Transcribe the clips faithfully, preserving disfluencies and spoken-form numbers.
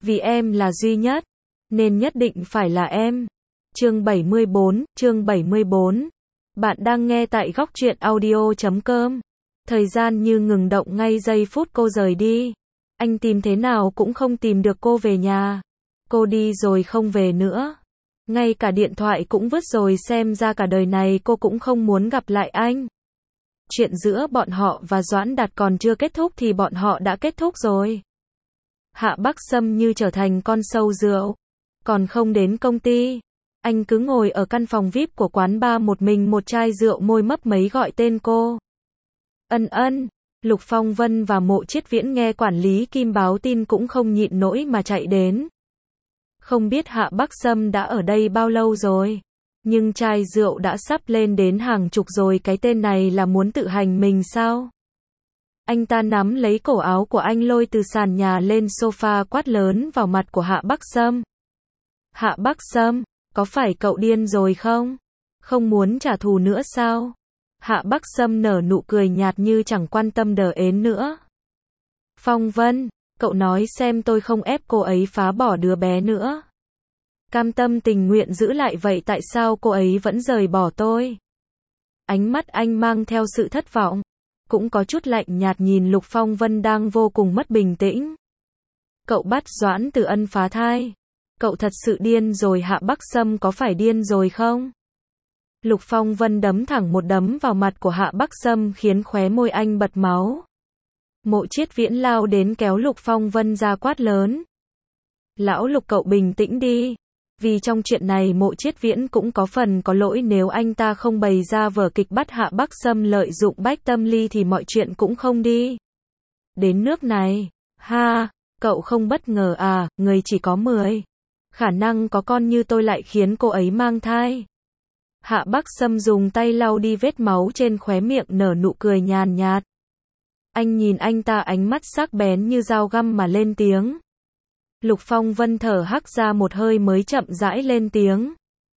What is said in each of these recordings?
Vì em là duy nhất, nên nhất định phải là em. Chương bảy mươi bốn, chương bảy mươi bốn. Bạn đang nghe tại góc truyện audio chấm com. Thời gian như ngừng động ngay giây phút cô rời đi. Anh tìm thế nào cũng không tìm được cô về nhà. Cô đi rồi không về nữa. Ngay cả điện thoại cũng vứt rồi, xem ra cả đời này cô cũng không muốn gặp lại anh. Chuyện giữa bọn họ và Doãn Đạt còn chưa kết thúc thì bọn họ đã kết thúc rồi. Hạ Bắc Sâm như trở thành con sâu rượu. Còn không đến công ty. Anh cứ ngồi ở căn phòng vi ai pi của quán bar một mình, một chai rượu môi mấp máy gọi tên cô. Ân Ân. Lục Phong Vân và Mộ Chiết Viễn nghe quản lý Kim báo tin cũng không nhịn nổi mà chạy đến. Không biết Hạ Bắc Sâm đã ở đây bao lâu rồi, nhưng chai rượu đã sắp lên đến hàng chục rồi, cái tên này là muốn tự hành mình sao? Anh ta nắm lấy cổ áo của anh lôi từ sàn nhà lên sofa, quát lớn vào mặt của Hạ Bắc Sâm. Hạ Bắc Sâm, có phải cậu điên rồi không? Không muốn trả thù nữa sao? Hạ Bắc Sâm nở nụ cười nhạt như chẳng quan tâm đờ ến nữa. Phong Vân, cậu nói xem tôi không ép cô ấy phá bỏ đứa bé nữa. Cam tâm tình nguyện giữ lại, vậy tại sao cô ấy vẫn rời bỏ tôi? Ánh mắt anh mang theo sự thất vọng, cũng có chút lạnh nhạt nhìn Lục Phong Vân đang vô cùng mất bình tĩnh. Cậu bắt Doãn Tử Ân phá thai. Cậu thật sự điên rồi. Hạ Bắc Sâm có phải điên rồi không? Lục Phong Vân đấm thẳng một đấm vào mặt của Hạ Bắc Sâm khiến khóe môi anh bật máu. Mộ Chiết Viễn lao đến kéo Lục Phong Vân ra quát lớn. Lão Lục, cậu bình tĩnh đi. Vì trong chuyện này Mộ Chiết Viễn cũng có phần có lỗi, nếu anh ta không bày ra vở kịch bắt Hạ Bắc Sâm lợi dụng Bách Tâm Ly thì mọi chuyện cũng không đi đến nước này. Ha, cậu không bất ngờ à, người chỉ có mười khả năng có con như tôi lại khiến cô ấy mang thai. Hạ Bắc Sâm dùng tay lau đi vết máu trên khóe miệng, nở nụ cười nhàn nhạt. Anh nhìn anh ta, ánh mắt sắc bén như dao găm mà lên tiếng. Lục Phong Vân thở hắt ra một hơi mới chậm rãi lên tiếng.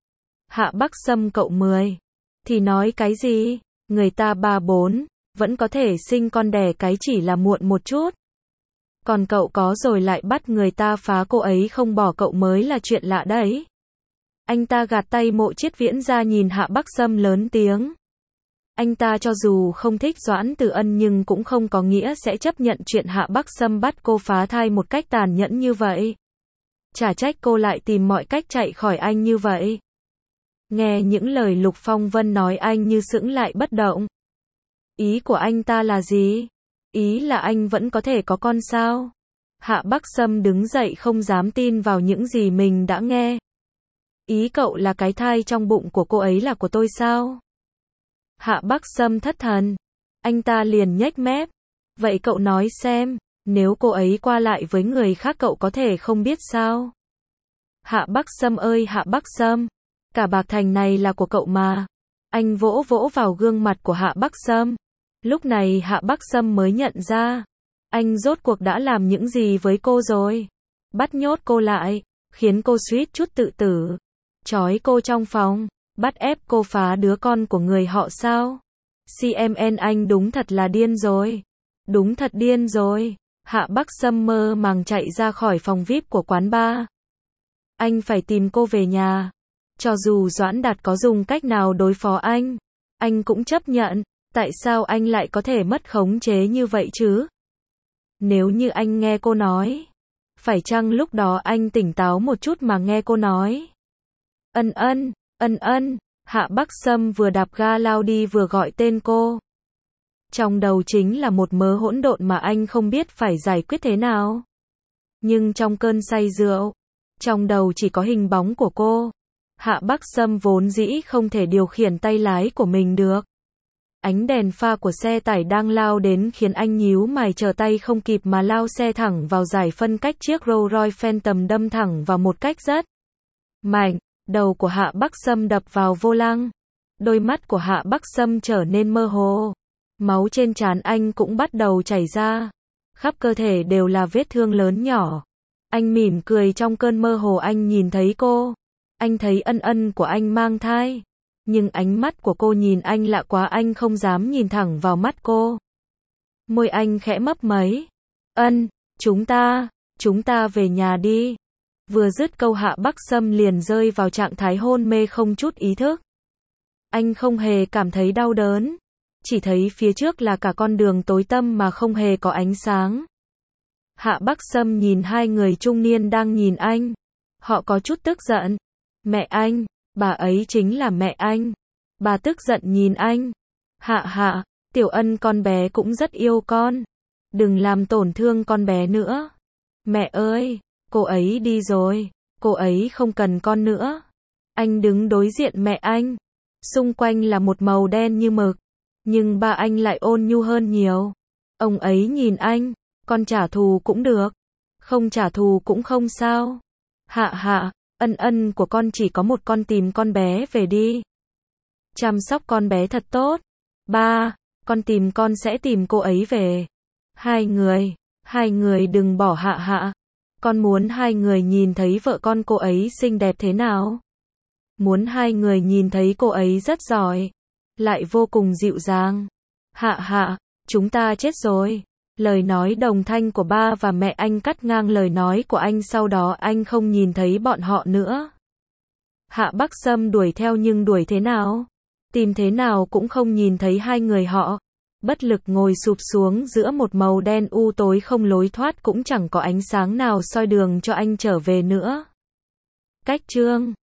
Hạ Bắc Sâm, cậu mười thì nói cái gì? Người ta ba bốn vẫn có thể sinh con đẻ cái, chỉ là muộn một chút. Còn cậu có rồi lại bắt người ta phá cô ấy không bỏ cậu mới là chuyện lạ đấy. Anh ta gạt tay Mộ Chiết Viễn ra, nhìn Hạ Bắc Sâm lớn tiếng. Anh ta cho dù không thích Doãn Tử Ân nhưng cũng không có nghĩa sẽ chấp nhận chuyện Hạ Bắc Sâm bắt cô phá thai một cách tàn nhẫn như vậy. Chả trách cô lại tìm mọi cách chạy khỏi anh như vậy. Nghe những lời Lục Phong Vân nói, anh như sững lại bất động. Ý của anh ta là gì? Ý là anh vẫn có thể có con sao? Hạ Bắc Sâm đứng dậy không dám tin vào những gì mình đã nghe. Ý cậu là cái thai trong bụng của cô ấy là của tôi sao? Hạ Bắc Sâm thất thần. Anh ta liền nhếch mép. Vậy cậu nói xem, nếu cô ấy qua lại với người khác cậu có thể không biết sao? Hạ Bắc Sâm ơi Hạ Bắc Sâm, cả Bạc Thành này là của cậu mà. Anh vỗ vỗ vào gương mặt của Hạ Bắc Sâm. Lúc này Hạ Bắc Sâm mới nhận ra, anh rốt cuộc đã làm những gì với cô rồi. Bắt nhốt cô lại, khiến cô suýt chút tự tử. Trói cô trong phòng, bắt ép cô phá đứa con của người họ sao? xê em en, anh đúng thật là điên rồi. Đúng thật điên rồi. Hạ Bắc Sâm mơ màng chạy ra khỏi phòng vi ai pi của quán bar. Anh phải tìm cô về nhà. Cho dù Doãn Đạt có dùng cách nào đối phó anh, anh cũng chấp nhận. Tại sao anh lại có thể mất khống chế như vậy chứ? Nếu như anh nghe cô nói, phải chăng lúc đó anh tỉnh táo một chút mà nghe cô nói? Ân Ân, Ân Ân. Hạ Bắc Sâm vừa đạp ga lao đi vừa gọi tên cô. Trong đầu chính là một mớ hỗn độn mà anh không biết phải giải quyết thế nào. Nhưng trong cơn say rượu, trong đầu chỉ có hình bóng của cô. Hạ Bắc Sâm vốn dĩ không thể điều khiển tay lái của mình được. Ánh đèn pha của xe tải đang lao đến khiến anh nhíu mày, trở tay không kịp mà lao xe thẳng vào giải phân cách chiếc Rolls Royce Phantom, đâm thẳng vào một cách rất mạnh. Đầu của Hạ Bắc Sâm đập vào vô lăng. Đôi mắt của Hạ Bắc Sâm trở nên mơ hồ. Máu trên trán anh cũng bắt đầu chảy ra. Khắp cơ thể đều là vết thương lớn nhỏ. Anh mỉm cười, trong cơn mơ hồ anh nhìn thấy cô. Anh thấy Ân Ân của anh mang thai. Nhưng ánh mắt của cô nhìn anh lạ quá, anh không dám nhìn thẳng vào mắt cô. Môi anh khẽ mấp máy. Ân, chúng ta, chúng ta về nhà đi. Vừa dứt câu Hạ Bắc Sâm liền rơi vào trạng thái hôn mê không chút ý thức. Anh không hề cảm thấy đau đớn, chỉ thấy phía trước là cả con đường tối tăm mà không hề có ánh sáng. Hạ Bắc Sâm nhìn hai người trung niên đang nhìn anh. Họ có chút tức giận. Mẹ anh, bà ấy chính là mẹ anh. Bà tức giận nhìn anh. Hạ hạ, Tiểu Ân con bé cũng rất yêu con. Đừng làm tổn thương con bé nữa. Mẹ ơi, cô ấy đi rồi. Cô ấy không cần con nữa. Anh đứng đối diện mẹ anh. Xung quanh là một màu đen như mực. Nhưng ba anh lại ôn nhu hơn nhiều. Ông ấy nhìn anh. Con trả thù cũng được. Không trả thù cũng không sao. Hạ hạ, ân ân của con chỉ có một con, tìm con bé về đi. Chăm sóc con bé thật tốt. Ba, con tìm con sẽ tìm cô ấy về. Hai người, hai người đừng bỏ hạ hạ. Con muốn hai người nhìn thấy vợ con cô ấy xinh đẹp thế nào. Muốn hai người nhìn thấy cô ấy rất giỏi. Lại vô cùng dịu dàng. Hạ hạ, chúng ta chết rồi. Lời nói đồng thanh của ba và mẹ anh cắt ngang lời nói của anh, sau đó anh không nhìn thấy bọn họ nữa. Hạ Bắc Sâm đuổi theo nhưng đuổi thế nào? Tìm thế nào cũng không nhìn thấy hai người họ. Bất lực ngồi sụp xuống giữa một màu đen u tối không lối thoát, cũng chẳng có ánh sáng nào soi đường cho anh trở về nữa. Cách chương